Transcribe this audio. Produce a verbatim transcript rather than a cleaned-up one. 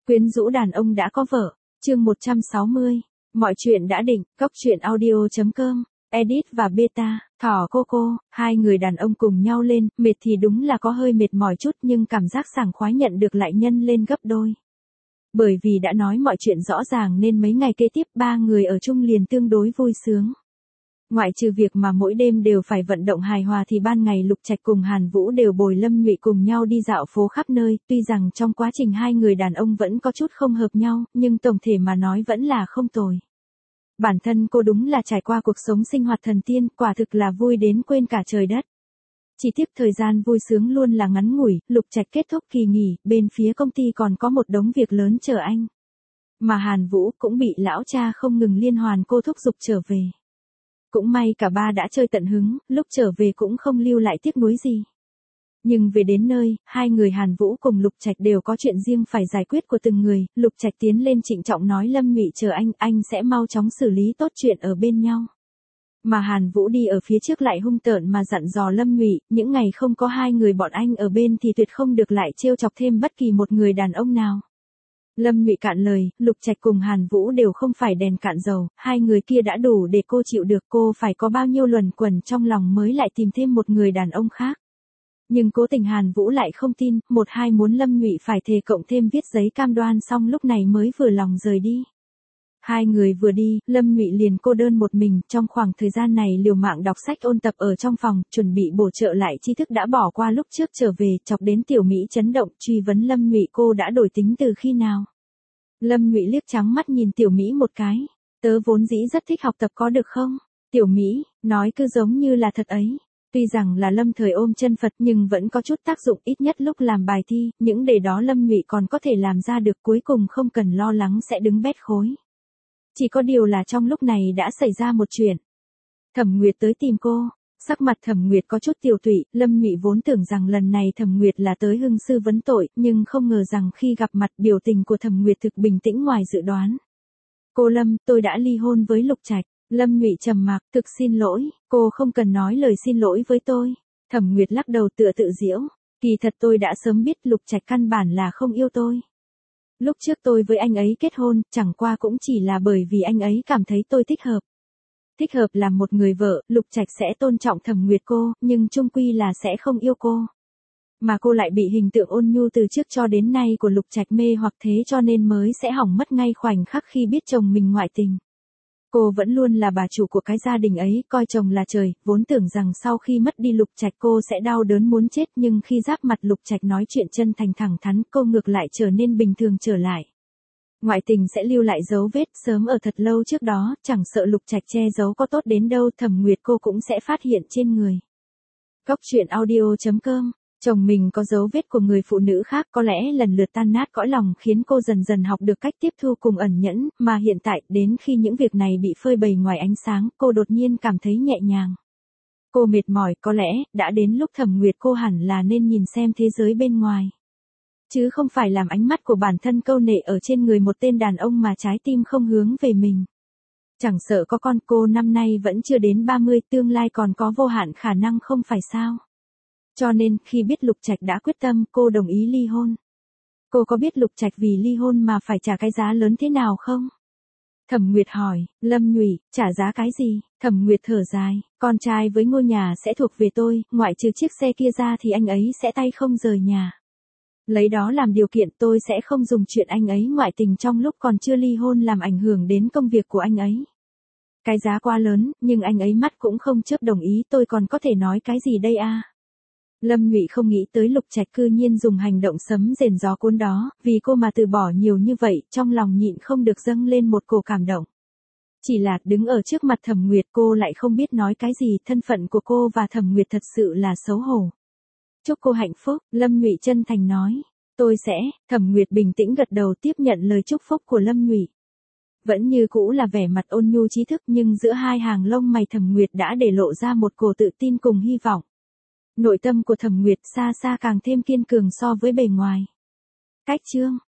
Quyến rũ đàn ông đã có vợ, chương một trăm sáu mươi. Mọi chuyện đã định, cốc truyện audio chấm com, edit và beta, Thỏ Coco, hai người đàn ông cùng nhau lên, mệt thì đúng là có hơi mệt mỏi chút nhưng cảm giác sảng khoái nhận được lại nhân lên gấp đôi. Bởi vì đã nói mọi chuyện rõ ràng nên mấy ngày kế tiếp ba người ở chung liền tương đối vui sướng. Ngoại trừ việc mà mỗi đêm đều phải vận động hài hòa thì ban ngày Lục Trạch cùng Hàn Vũ đều bồi Lâm Nhụy cùng nhau đi dạo phố khắp nơi, tuy rằng trong quá trình hai người đàn ông vẫn có chút không hợp nhau, nhưng tổng thể mà nói vẫn là không tồi. Bản thân cô đúng là trải qua cuộc sống sinh hoạt thần tiên, quả thực là vui đến quên cả trời đất. Chỉ tiếc thời gian vui sướng luôn là ngắn ngủi, Lục Trạch kết thúc kỳ nghỉ, bên phía công ty còn có một đống việc lớn chờ anh. Mà Hàn Vũ cũng bị lão cha không ngừng liên hoàn cô thúc giục trở về. Cũng may cả ba đã chơi tận hứng, lúc trở về cũng không lưu lại tiếc nuối gì. Nhưng về đến nơi, hai người Hàn Vũ cùng Lục Trạch đều có chuyện riêng phải giải quyết của từng người, Lục Trạch tiến lên trịnh trọng nói Lâm Nhụy chờ anh, anh sẽ mau chóng xử lý tốt chuyện ở bên nhau. Mà Hàn Vũ đi ở phía trước lại hung tợn mà dặn dò Lâm Nhụy, những ngày không có hai người bọn anh ở bên thì tuyệt không được lại trêu chọc thêm bất kỳ một người đàn ông nào. Lâm Nhụy cạn lời, Lục Trạch cùng Hàn Vũ đều không phải đèn cạn dầu, hai người kia đã đủ để cô chịu được, cô phải có bao nhiêu luẩn quẩn trong lòng mới lại tìm thêm một người đàn ông khác. Nhưng cố tình Hàn Vũ lại không tin, một hai muốn Lâm Nhụy phải thề cộng thêm viết giấy cam đoan xong lúc này mới vừa lòng rời đi. Hai người vừa đi, Lâm Nhụy liền cô đơn một mình, trong khoảng thời gian này liều mạng đọc sách ôn tập ở trong phòng, chuẩn bị bổ trợ lại tri thức đã bỏ qua lúc trước trở về, chọc đến Tiểu Mỹ chấn động, truy vấn Lâm Nhụy cô đã đổi tính từ khi nào. Lâm Nhụy liếc trắng mắt nhìn Tiểu Mỹ một cái, tớ vốn dĩ rất thích học tập có được không? Tiểu Mỹ, nói cứ giống như là thật ấy. Tuy rằng là lâm thời ôm chân Phật nhưng vẫn có chút tác dụng, ít nhất lúc làm bài thi, những đề đó Lâm Nhụy còn có thể làm ra được, cuối cùng không cần lo lắng sẽ đứng bét khối. Chỉ có điều là trong lúc này đã xảy ra một chuyện. Thẩm Nguyệt tới tìm cô, sắc mặt Thẩm Nguyệt có chút tiều tụy, Lâm Nhụy vốn tưởng rằng lần này Thẩm Nguyệt là tới hưng sư vấn tội, nhưng không ngờ rằng khi gặp mặt biểu tình của Thẩm Nguyệt thực bình tĩnh ngoài dự đoán. Cô Lâm, tôi đã ly hôn với Lục Trạch. Lâm Nhụy trầm mặc, thực xin lỗi, cô không cần nói lời xin lỗi với tôi. Thẩm Nguyệt lắc đầu tựa tự giễu, kỳ thật tôi đã sớm biết Lục Trạch căn bản là không yêu tôi. Lúc trước tôi với anh ấy kết hôn, chẳng qua cũng chỉ là bởi vì anh ấy cảm thấy tôi thích hợp. Thích hợp làm một người vợ, Lục Trạch sẽ tôn trọng Thẩm Nguyệt cô, nhưng chung quy là sẽ không yêu cô. Mà cô lại bị hình tượng ôn nhu từ trước cho đến nay của Lục Trạch mê hoặc, thế cho nên mới sẽ hỏng mất ngay khoảnh khắc khi biết chồng mình ngoại tình. Cô vẫn luôn là bà chủ của cái gia đình ấy, coi chồng là trời, vốn tưởng rằng sau khi mất đi Lục Trạch cô sẽ đau đớn muốn chết, nhưng khi giáp mặt Lục Trạch nói chuyện chân thành thẳng thắn, cô ngược lại trở nên bình thường trở lại. Ngoại tình sẽ lưu lại dấu vết, sớm ở thật lâu trước đó, chẳng sợ Lục Trạch che giấu có tốt đến đâu, Thẩm Nguyệt cô cũng sẽ phát hiện trên người. Cốc truyện audio chấm com. Chồng mình có dấu vết của người phụ nữ khác có lẽ lần lượt tan nát cõi lòng, khiến cô dần dần học được cách tiếp thu cùng ẩn nhẫn, mà hiện tại, đến khi những việc này bị phơi bày ngoài ánh sáng, cô đột nhiên cảm thấy nhẹ nhàng. Cô mệt mỏi, có lẽ, đã đến lúc Thẩm Nguyệt cô hẳn là nên nhìn xem thế giới bên ngoài. Chứ không phải làm ánh mắt của bản thân câu nệ ở trên người một tên đàn ông mà trái tim không hướng về mình. Chẳng sợ có con, cô năm nay vẫn chưa đến ba mươi, tương lai còn có vô hạn khả năng không phải sao. Cho nên, khi biết Lục Trạch đã quyết tâm, cô đồng ý ly hôn. Cô có biết Lục Trạch vì ly hôn mà phải trả cái giá lớn thế nào không? Thẩm Nguyệt hỏi, Lâm Nhụy, trả giá cái gì? Thẩm Nguyệt thở dài, con trai với ngôi nhà sẽ thuộc về tôi, ngoại trừ chiếc xe kia ra thì anh ấy sẽ tay không rời nhà. Lấy đó làm điều kiện tôi sẽ không dùng chuyện anh ấy ngoại tình trong lúc còn chưa ly hôn làm ảnh hưởng đến công việc của anh ấy. Cái giá quá lớn, nhưng anh ấy mắt cũng không chớp đồng ý, tôi còn có thể nói cái gì đây a? Lâm Nhụy không nghĩ tới Lục Trạch cư nhiên dùng hành động sấm rền gió cuốn đó, vì cô mà từ bỏ nhiều như vậy, trong lòng nhịn không được dâng lên một cổ cảm động. Chỉ là đứng ở trước mặt Thẩm Nguyệt cô lại không biết nói cái gì, thân phận của cô và Thẩm Nguyệt thật sự là xấu hổ. Chúc cô hạnh phúc, Lâm Nhụy chân thành nói. Tôi sẽ, Thẩm Nguyệt bình tĩnh gật đầu tiếp nhận lời chúc phúc của Lâm Nhụy. Vẫn như cũ là vẻ mặt ôn nhu trí thức nhưng giữa hai hàng lông mày Thẩm Nguyệt đã để lộ ra một cổ tự tin cùng hy vọng. Nội tâm của Thẩm Nguyệt xa xa càng thêm kiên cường so với bề ngoài. Cách chương